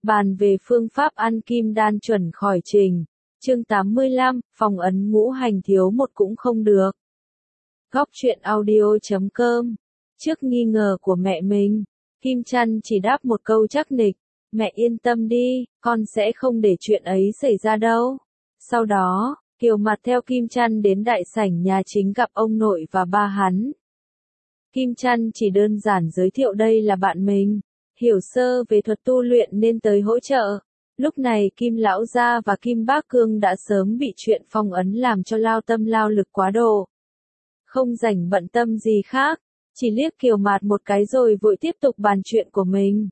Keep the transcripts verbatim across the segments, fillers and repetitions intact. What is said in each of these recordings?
Bàn về phương pháp ăn kim đan chuẩn khỏi trình. Chương tám mươi lăm, phòng ấn ngũ hành thiếu một cũng không được. Góc truyện audio chấm com. Trước nghi ngờ của mẹ mình, Kim Chăn chỉ đáp một câu chắc nịch, mẹ yên tâm đi, con sẽ không để chuyện ấy xảy ra đâu. Sau đó, Kiều Mặt theo Kim Chăn đến đại sảnh nhà chính gặp ông nội và ba hắn. Kim Chăn chỉ đơn giản giới thiệu đây là bạn mình, hiểu sơ về thuật tu luyện nên tới hỗ trợ. Lúc này Kim Lão Gia và Kim Bác Cương đã sớm bị chuyện phong ấn làm cho lao tâm lao lực quá độ. Không rảnh bận tâm gì khác, chỉ liếc Kiều Mạt một cái rồi vội tiếp tục bàn chuyện của mình.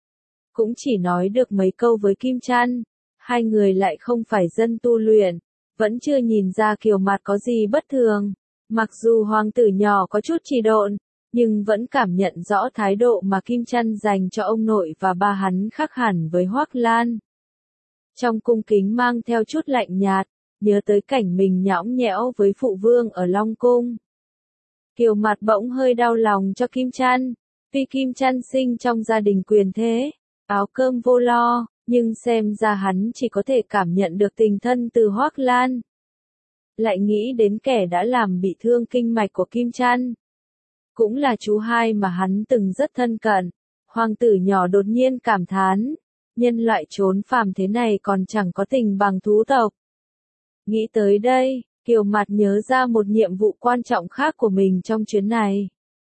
Cũng chỉ nói được mấy câu với Kim Chăn, hai người lại không phải dân tu luyện, vẫn chưa nhìn ra Kiều Mạt có gì bất thường. Mặc dù hoàng tử nhỏ có chút trì độn, nhưng vẫn cảm nhận rõ thái độ mà Kim Chăn dành cho ông nội và ba hắn khác hẳn với Hoắc Lan. Trong cung kính mang theo chút lạnh nhạt, nhớ tới cảnh mình nhõng nhẽo với phụ vương ở Long Cung. Kiều Mạt bỗng hơi đau lòng cho Kim Chăn, vì Kim Chăn sinh trong gia đình quyền thế, áo cơm vô lo, nhưng xem ra hắn chỉ có thể cảm nhận được tình thân từ Hoắc Lan. Lại nghĩ đến kẻ đã làm bị thương kinh mạch của Kim Chăn. Cũng là chú hai mà hắn từng rất thân cận, hoàng tử nhỏ đột nhiên cảm thán, nhân loại trốn phàm thế này còn chẳng có tình bằng thú tộc. Nghĩ tới đây, Kiều Mạt nhớ ra một nhiệm vụ quan trọng khác của mình trong chuyến này.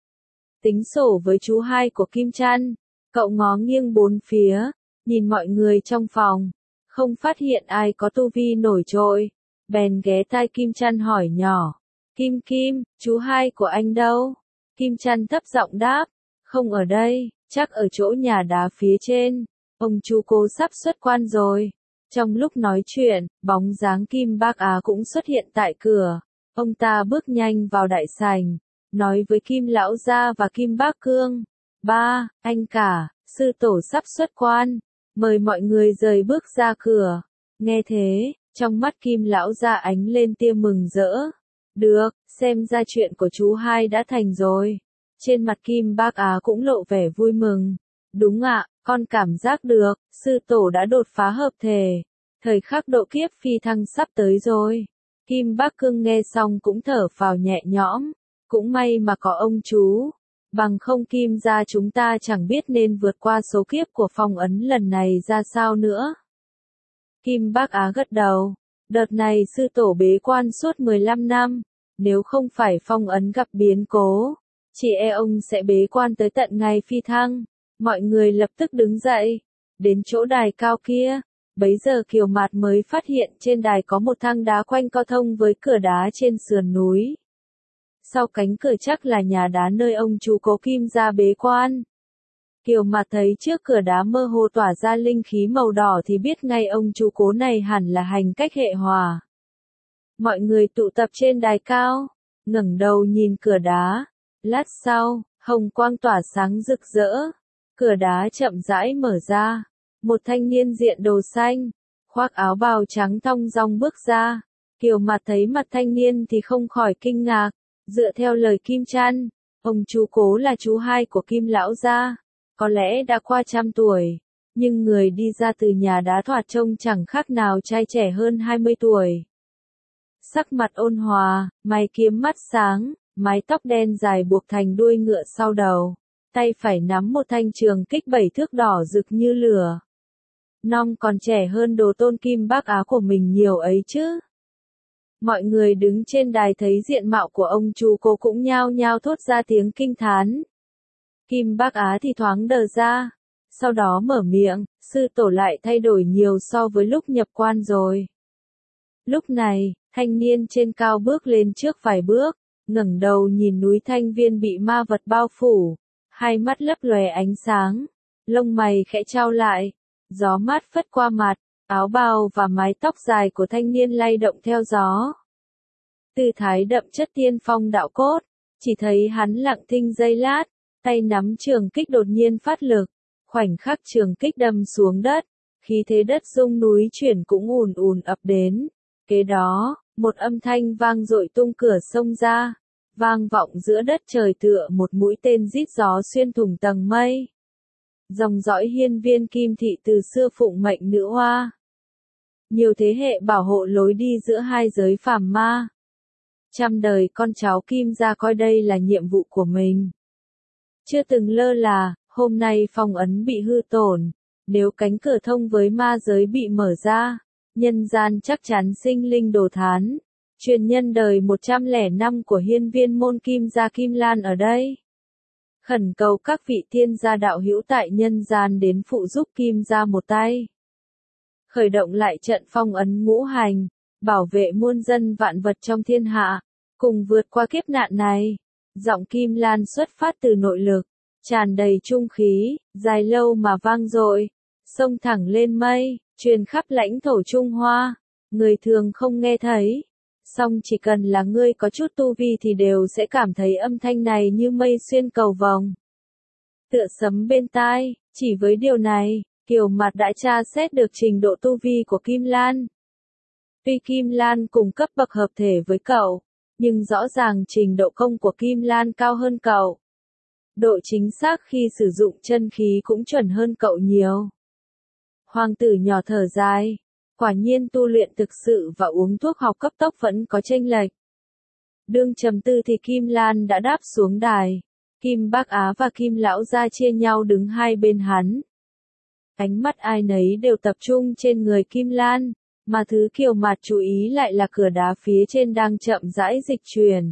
Tính sổ với chú hai của Kim Chăn, cậu ngó nghiêng bốn phía, nhìn mọi người trong phòng, không phát hiện ai có tu vi nổi trội, bèn ghé tai Kim Chăn hỏi nhỏ, Kim Kim, chú hai của anh đâu? Kim Chăn thấp giọng đáp, không ở đây, chắc ở chỗ nhà đá phía trên, ông chú Cố sắp xuất quan rồi. Trong lúc nói chuyện, bóng dáng Kim Bác Á cũng xuất hiện tại cửa, ông ta bước nhanh vào đại sảnh, nói với Kim Lão Gia và Kim Bác Cương, ba, anh cả, sư tổ sắp xuất quan, mời mọi người rời bước ra cửa. Nghe thế, trong mắt Kim Lão Gia ánh lên tia mừng rỡ. Được, xem ra chuyện của chú hai đã thành rồi. Trên mặt Kim Bác Á cũng lộ vẻ vui mừng. Đúng ạ, con cảm giác được, sư tổ đã đột phá hợp thể. Thời khắc độ kiếp phi thăng sắp tới rồi. Kim Bác Cương nghe xong cũng thở phào nhẹ nhõm. Cũng may mà có ông chú. Bằng không Kim gia chúng ta chẳng biết nên vượt qua số kiếp của phong ấn lần này ra sao nữa. Kim Bác Á gật đầu. Đợt này sư tổ bế quan suốt mười lăm năm, nếu không phải phong ấn gặp biến cố, chỉ e ông sẽ bế quan tới tận ngày phi thăng. Mọi người lập tức đứng dậy, đến chỗ đài cao kia, bấy giờ Kiều Mạt mới phát hiện trên đài có một thang đá quanh co thông với cửa đá trên sườn núi. Sau cánh cửa chắc là nhà đá nơi ông chú Cố Kim gia bế quan. Kiều Mạt thấy trước cửa đá mơ hồ tỏa ra linh khí màu đỏ thì biết ngay ông chú Cố này hẳn là hành cách hệ hòa. Mọi người tụ tập trên đài cao, ngẩng đầu nhìn cửa đá. Lát sau, hồng quang tỏa sáng rực rỡ. Cửa đá chậm rãi mở ra. Một thanh niên diện đồ xanh, khoác áo bào trắng thong dong bước ra. Kiều Mạt thấy mặt thanh niên thì không khỏi kinh ngạc. Dựa theo lời Kim Chăn, ông chú Cố là chú hai của Kim Lão Gia. Có lẽ đã qua trăm tuổi, nhưng người đi ra từ nhà đá thoạt trông chẳng khác nào trai trẻ hơn hai mươi tuổi. Sắc mặt ôn hòa, mày kiếm mắt sáng, mái tóc đen dài buộc thành đuôi ngựa sau đầu, tay phải nắm một thanh trường kích bảy thước đỏ rực như lửa. Nom còn trẻ hơn đồ tôn Kim Bác Á của mình nhiều ấy chứ. Mọi người đứng trên đài thấy diện mạo của ông chú Cố cũng nhao nhao thốt ra tiếng kinh thán. Kim Bác Á thì thoáng đờ ra, sau đó mở miệng, sư tổ lại thay đổi nhiều so với lúc nhập quan rồi. Lúc này, thanh niên trên cao bước lên trước vài bước, ngẩng đầu nhìn núi Thanh Viên bị ma vật bao phủ, hai mắt lấp lóe ánh sáng, lông mày khẽ chau lại, gió mát phất qua mặt, áo bào và mái tóc dài của thanh niên lay động theo gió. Tư thái đậm chất tiên phong đạo cốt, chỉ thấy hắn lặng thinh giây lát, tay nắm trường kích đột nhiên phát lực, khoảnh khắc trường kích đâm xuống đất, khí thế đất rung núi chuyển cũng ùn ùn ập đến. Kế đó, một âm thanh vang dội tung cửa sông ra, vang vọng giữa đất trời tựa một mũi tên rít gió xuyên thủng tầng mây. Dòng dõi hiên viên Kim thị từ xưa phụng mệnh nữ hoa. Nhiều thế hệ bảo hộ lối đi giữa hai giới phàm ma. Trăm đời con cháu Kim gia coi đây là nhiệm vụ của mình. Chưa từng lơ là, hôm nay phong ấn bị hư tổn. Nếu cánh cửa thông với ma giới bị mở ra, nhân gian chắc chắn sinh linh đồ thán. Truyền nhân đời một trăm lẻ năm của hiên viên môn Kim gia Kim Lan ở đây. Khẩn cầu các vị tiên gia đạo hữu tại nhân gian đến phụ giúp Kim gia một tay. Khởi động lại trận phong ấn ngũ hành, bảo vệ muôn dân vạn vật trong thiên hạ, cùng vượt qua kiếp nạn này. Giọng Kim Lan xuất phát từ nội lực, tràn đầy trung khí, dài lâu mà vang dội, xông thẳng lên mây, truyền khắp lãnh thổ Trung Hoa. Người thường không nghe thấy, song chỉ cần là ngươi có chút tu vi thì đều sẽ cảm thấy âm thanh này như mây xuyên cầu vồng. Tựa sấm bên tai, chỉ với điều này, Kiều Mạt đã tra xét được trình độ tu vi của Kim Lan. Tuy Kim Lan cùng cấp bậc hợp thể với cậu, nhưng rõ ràng trình độ công của Kim Lan cao hơn cậu. Độ chính xác khi sử dụng chân khí cũng chuẩn hơn cậu nhiều. Hoàng tử nhỏ thở dài, quả nhiên tu luyện thực sự và uống thuốc học cấp tốc vẫn có chênh lệch. Đương trầm tư thì Kim Lan đã đáp xuống đài. Kim Bác Á và Kim Lão Gia chia nhau đứng hai bên hắn. Ánh mắt ai nấy đều tập trung trên người Kim Lan, mà thứ Kiều Mạt chú ý lại là cửa đá phía trên đang chậm rãi dịch chuyển.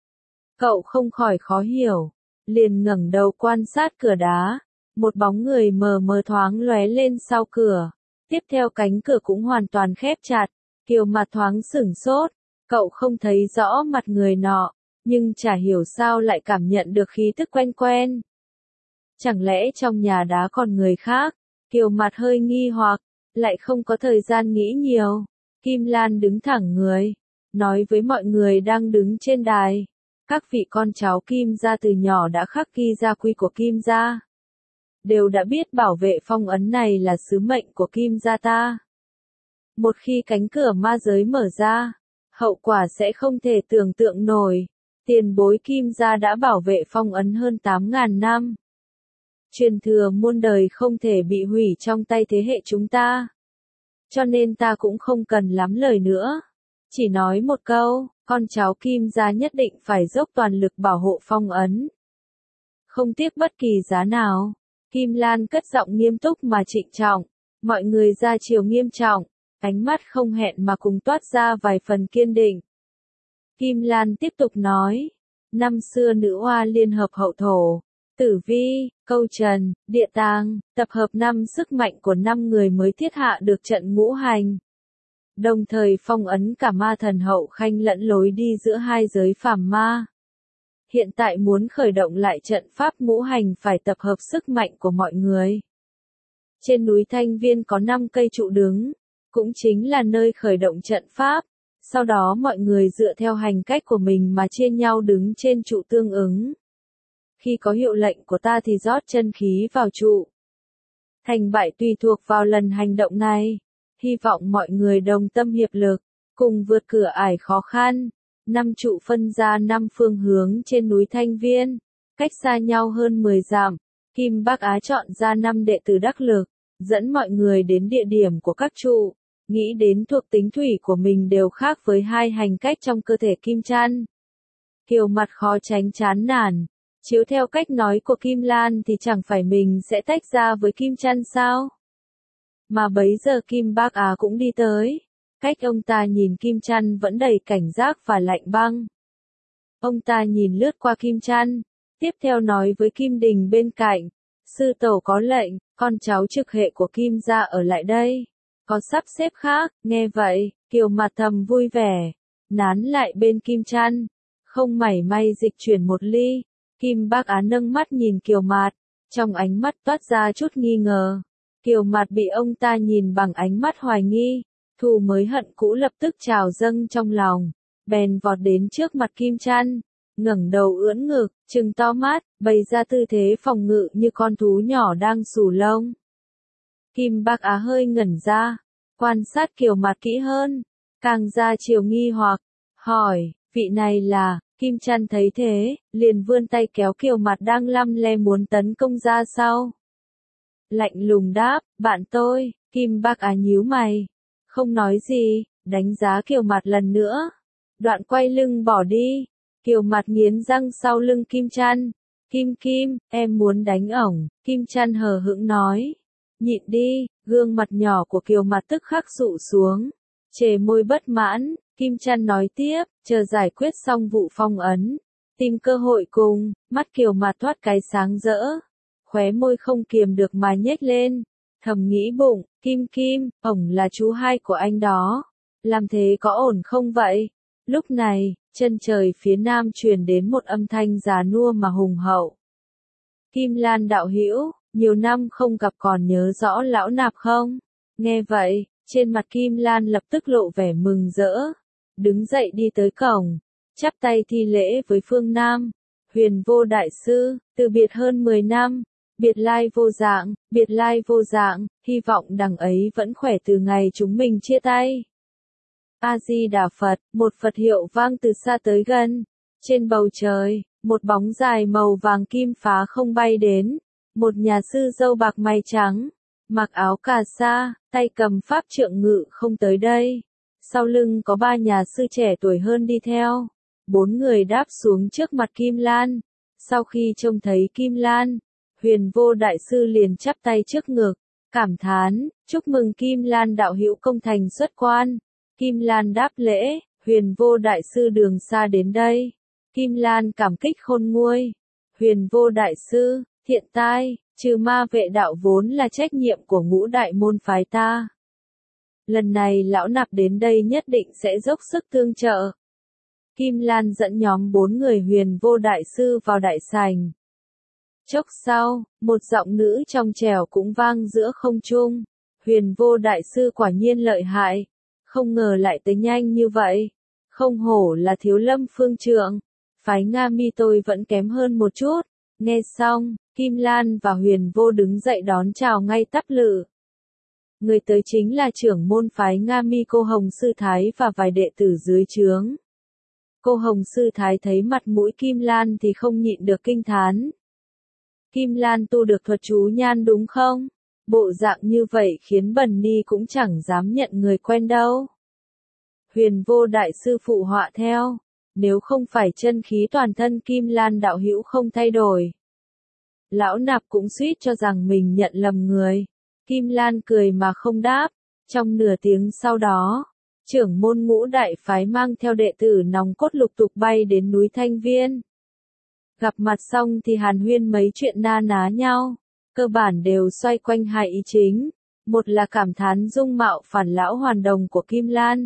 Cậu không khỏi khó hiểu, liền ngẩng đầu quan sát cửa đá, một bóng người mờ mờ thoáng lóe lên sau cửa, tiếp theo cánh cửa cũng hoàn toàn khép chặt. Kiều Mạt thoáng sửng sốt, cậu không thấy rõ mặt người nọ, nhưng chả hiểu sao lại cảm nhận được khí tức quen quen. Chẳng lẽ trong nhà đá còn người khác? Kiều Mạt hơi nghi hoặc, lại không có thời gian nghĩ nhiều. Kim Lan đứng thẳng người, nói với mọi người đang đứng trên đài. Các vị con cháu Kim gia từ nhỏ đã khắc ghi gia quy của Kim gia. Đều đã biết bảo vệ phong ấn này là sứ mệnh của Kim gia ta. Một khi cánh cửa ma giới mở ra, hậu quả sẽ không thể tưởng tượng nổi. Tiền bối Kim gia đã bảo vệ phong ấn hơn tám ngàn năm. Truyền thừa muôn đời không thể bị hủy trong tay thế hệ chúng ta. Cho nên ta cũng không cần lắm lời nữa. Chỉ nói một câu, con cháu Kim gia nhất định phải dốc toàn lực bảo hộ phong ấn. Không tiếc bất kỳ giá nào. Kim Lan cất giọng nghiêm túc mà trịnh trọng. Mọi người ra chiều nghiêm trọng, ánh mắt không hẹn mà cùng toát ra vài phần kiên định. Kim Lan tiếp tục nói, năm xưa nữ hoa liên hợp hậu thổ, Tử Vi, Câu Trần, Địa Tàng, tập hợp năm sức mạnh của năm người mới thiết hạ được trận ngũ hành. Đồng thời phong ấn cả ma thần hậu khanh lẫn lối đi giữa hai giới phàm ma. Hiện tại muốn khởi động lại trận pháp ngũ hành phải tập hợp sức mạnh của mọi người. Trên núi Thanh Viên có năm cây trụ đứng, cũng chính là nơi khởi động trận pháp. Sau đó mọi người dựa theo hành cách của mình mà chia nhau đứng trên trụ tương ứng. Khi có hiệu lệnh của ta thì rót chân khí vào trụ. Thành bại tùy thuộc vào lần hành động này. Hy vọng mọi người đồng tâm hiệp lực, cùng vượt cửa ải khó khăn. Năm trụ phân ra năm phương hướng trên núi Thanh Viên, cách xa nhau hơn mười dặm. Kim Bác Á chọn ra năm đệ tử đắc lực, dẫn mọi người đến địa điểm của các trụ. Nghĩ đến thuộc tính thủy của mình đều khác với hai hành cách trong cơ thể Kim Chăn. Kiều Mạt khó tránh chán nản. Chiếu theo cách nói của Kim Lan thì chẳng phải mình sẽ tách ra với Kim Chăn sao? Mà bấy giờ Kim Bác Á cũng đi tới. Cách ông ta nhìn Kim Chăn vẫn đầy cảnh giác và lạnh băng. Ông ta nhìn lướt qua Kim Chăn, tiếp theo nói với Kim Đình bên cạnh. Sư tổ có lệnh, con cháu trực hệ của Kim gia ở lại đây. Có sắp xếp khác, nghe vậy, Kiều Mạt thầm vui vẻ. Nán lại bên Kim Chăn, không mảy may dịch chuyển một ly. Kim Bác Á nâng mắt nhìn Kiều Mạt, trong ánh mắt toát ra chút nghi ngờ. Kiều Mạt bị ông ta nhìn bằng ánh mắt hoài nghi, thù mới hận cũ lập tức trào dâng trong lòng, bèn vọt đến trước mặt Kim Chăn, ngẩng đầu ưỡn ngực, trừng to mắt, bày ra tư thế phòng ngự như con thú nhỏ đang xù lông. Kim Bác Á hơi ngẩn ra, quan sát Kiều Mạt kỹ hơn, càng ra chiều nghi hoặc, hỏi, vị này là, Kim Chăn thấy thế, liền vươn tay kéo Kiều Mạt đang lăm le muốn tấn công ra sau. lạnh lùng đáp, bạn tôi. Kim Bác Á nhíu mày, không nói gì, đánh giá Kiều Mạt lần nữa. Đoạn quay lưng bỏ đi. Kiều Mạt nghiến răng sau lưng Kim Trăn. Kim Kim, em muốn đánh ổng. Kim Trăn hờ hững nói. Nhịn đi. Gương mặt nhỏ của Kiều Mạt tức khắc sụ xuống. Chề môi bất mãn. Kim Trăn nói tiếp, chờ giải quyết xong vụ phong ấn. Tìm cơ hội cùng. Mắt Kiều Mạt thoát cái sáng rỡ. Khóe môi không kiềm được mà nhếch lên. Thầm nghĩ bụng, Kim Kim, ổng là chú hai của anh đó. Làm thế có ổn không vậy? Lúc này, chân trời phía nam truyền đến một âm thanh già nua mà hùng hậu. Kim Lan đạo hữu, nhiều năm không gặp còn nhớ rõ lão nạp không? Nghe vậy, trên mặt Kim Lan lập tức lộ vẻ mừng rỡ. Đứng dậy đi tới cổng, chắp tay thi lễ với Phương Nam. Huyền Vô đại sư, từ biệt hơn mười năm. Biệt lai vô dạng, biệt lai vô dạng, hy vọng đằng ấy vẫn khỏe từ ngày chúng mình chia tay. A-di-đà Phật, một Phật hiệu vang từ xa tới gần. Trên bầu trời, một bóng dài màu vàng kim phá không bay đến. Một nhà sư râu bạc mày trắng, mặc áo cà sa, tay cầm pháp trượng ngự không tới đây. Sau lưng có ba nhà sư trẻ tuổi hơn đi theo. Bốn người đáp xuống trước mặt Kim Lan. Sau khi trông thấy Kim Lan, Huyền Vô đại sư liền chắp tay trước ngực, cảm thán, chúc mừng Kim Lan đạo hữu công thành xuất quan. Kim Lan đáp lễ, Huyền Vô đại sư đường xa đến đây. Kim Lan cảm kích khôn nguôi. Huyền Vô đại sư, thiện tai, trừ ma vệ đạo vốn là trách nhiệm của ngũ đại môn phái ta. Lần này lão nạp đến đây nhất định sẽ dốc sức tương trợ. Kim Lan dẫn nhóm bốn người Huyền Vô đại sư vào đại sảnh. Chốc sau, một giọng nữ trong trẻo cũng vang giữa không trung. Huyền Vô đại sư quả nhiên lợi hại. Không ngờ lại tới nhanh như vậy. Không hổ là Thiếu Lâm phương trượng. Phái Nga Mi tôi vẫn kém hơn một chút. Nghe xong, Kim Lan và Huyền Vô đứng dậy đón chào ngay tắp lự. Người tới chính là trưởng môn phái Nga Mi cô Hồng Sư Thái và vài đệ tử dưới trướng. Cô Hồng Sư Thái thấy mặt mũi Kim Lan thì không nhịn được kinh thán. Kim Lan tu được thuật chú nhan đúng không? Bộ dạng như vậy khiến Bần Ni cũng chẳng dám nhận người quen đâu. Huyền Vô đại sư phụ họa theo. Nếu không phải chân khí toàn thân Kim Lan đạo hữu không thay đổi, lão nạp cũng suýt cho rằng mình nhận lầm người. Kim Lan cười mà không đáp. Trong nửa tiếng sau đó, trưởng môn ngũ đại phái mang theo đệ tử nòng cốt lục tục bay đến núi Thanh Viên. Gặp mặt xong thì hàn huyên mấy chuyện na ná nhau, cơ bản đều xoay quanh hai ý chính. Một là cảm thán dung mạo phản lão hoàn đồng của Kim Lan.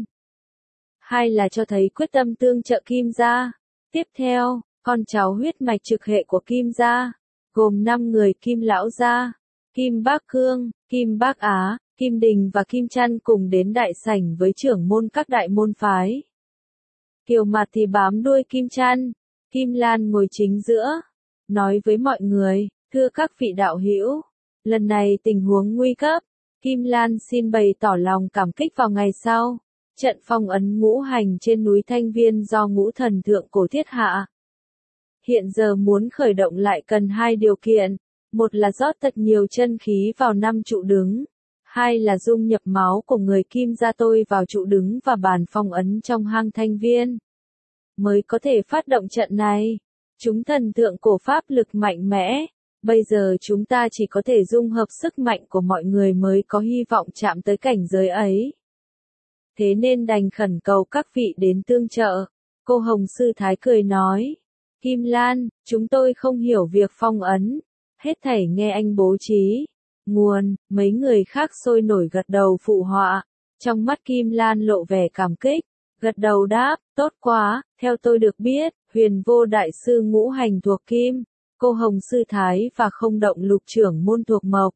Hai là cho thấy quyết tâm tương trợ Kim gia. Tiếp theo, con cháu huyết mạch trực hệ của Kim gia, gồm năm người Kim lão gia, Kim Bác Cương, Kim Bác Á, Kim Đình và Kim Trăn cùng đến đại sảnh với trưởng môn các đại môn phái. Kiều Mạt thì bám đuôi Kim Trăn. Kim Lan ngồi chính giữa, nói với mọi người, thưa các vị đạo hữu, lần này tình huống nguy cấp, Kim Lan xin bày tỏ lòng cảm kích vào ngày sau, trận phong ấn ngũ hành trên núi Thanh Viên do ngũ thần thượng cổ thiết hạ. Hiện giờ muốn khởi động lại cần hai điều kiện, một là rót thật nhiều chân khí vào năm trụ đứng, hai là dung nhập máu của người Kim gia tôi vào trụ đứng và bàn phong ấn trong hang Thanh Viên, mới có thể phát động trận này. Chúng thần thượng cổ pháp lực mạnh mẽ, bây giờ chúng ta chỉ có thể dung hợp sức mạnh của mọi người mới có hy vọng chạm tới cảnh giới ấy. Thế nên đành khẩn cầu các vị đến tương trợ. Cô Hồng Sư Thái cười nói, Kim Lan, chúng tôi không hiểu việc phong ấn, hết thảy nghe anh bố trí. Nguồn, mấy người khác sôi nổi gật đầu phụ họa, trong mắt Kim Lan lộ vẻ cảm kích. Gật đầu đáp, tốt quá, theo tôi được biết, Huyền Vô đại sư ngũ hành thuộc Kim, cô Hồng Sư Thái và Không Động Lục trưởng môn thuộc Mộc.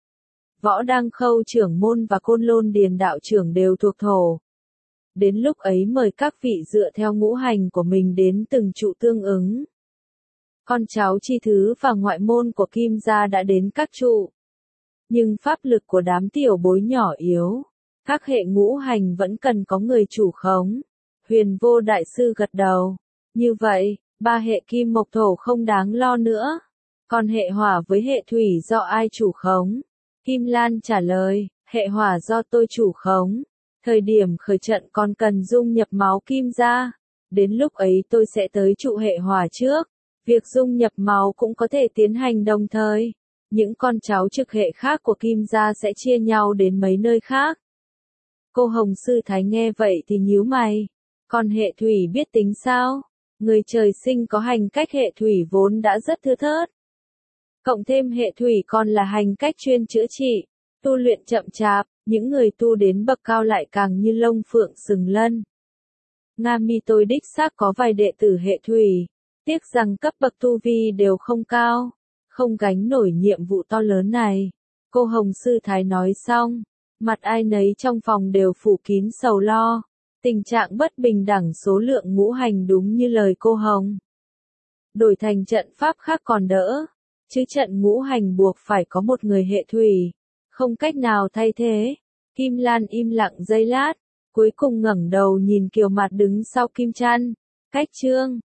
Võ Đăng Khâu trưởng môn và Côn Lôn Điền đạo trưởng đều thuộc Thổ. Đến lúc ấy mời các vị dựa theo ngũ hành của mình đến từng trụ tương ứng. Con cháu chi thứ và ngoại môn của Kim gia đã đến các trụ. Nhưng pháp lực của đám tiểu bối nhỏ yếu. Các hệ ngũ hành vẫn cần có người chủ khống. Huyền Vô đại sư gật đầu. Như vậy, ba hệ kim mộc thổ không đáng lo nữa. Còn hệ hỏa với hệ thủy do ai chủ khống? Kim Lan trả lời, hệ hỏa do tôi chủ khống. Thời điểm khởi trận còn cần dung nhập máu kim ra. Đến lúc ấy tôi sẽ tới trụ hệ hỏa trước. Việc dung nhập máu cũng có thể tiến hành đồng thời. Những con cháu trực hệ khác của kim gia sẽ chia nhau đến mấy nơi khác. Cô Hồng Sư Thái nghe vậy thì nhíu mày. Còn hệ thủy biết tính sao? Người trời sinh có hành cách hệ thủy vốn đã rất thưa thớt. Cộng thêm hệ thủy còn là hành cách chuyên chữa trị, tu luyện chậm chạp, những người tu đến bậc cao lại càng như lông phượng sừng lân. Nga mi tôi đích xác có vài đệ tử hệ thủy, tiếc rằng cấp bậc tu vi đều không cao, không gánh nổi nhiệm vụ to lớn này. Cô Hồng Sư Thái nói xong, mặt ai nấy trong phòng đều phủ kín sầu lo. Tình trạng bất bình đẳng số lượng ngũ hành đúng như lời cô Hồng. Đổi thành trận pháp khác còn đỡ, chứ trận ngũ hành buộc phải có một người hệ thủy, không cách nào thay thế. Kim Lan im lặng giây lát, cuối cùng ngẩng đầu nhìn Kiều Mạt đứng sau Kim Trăn. Cách chương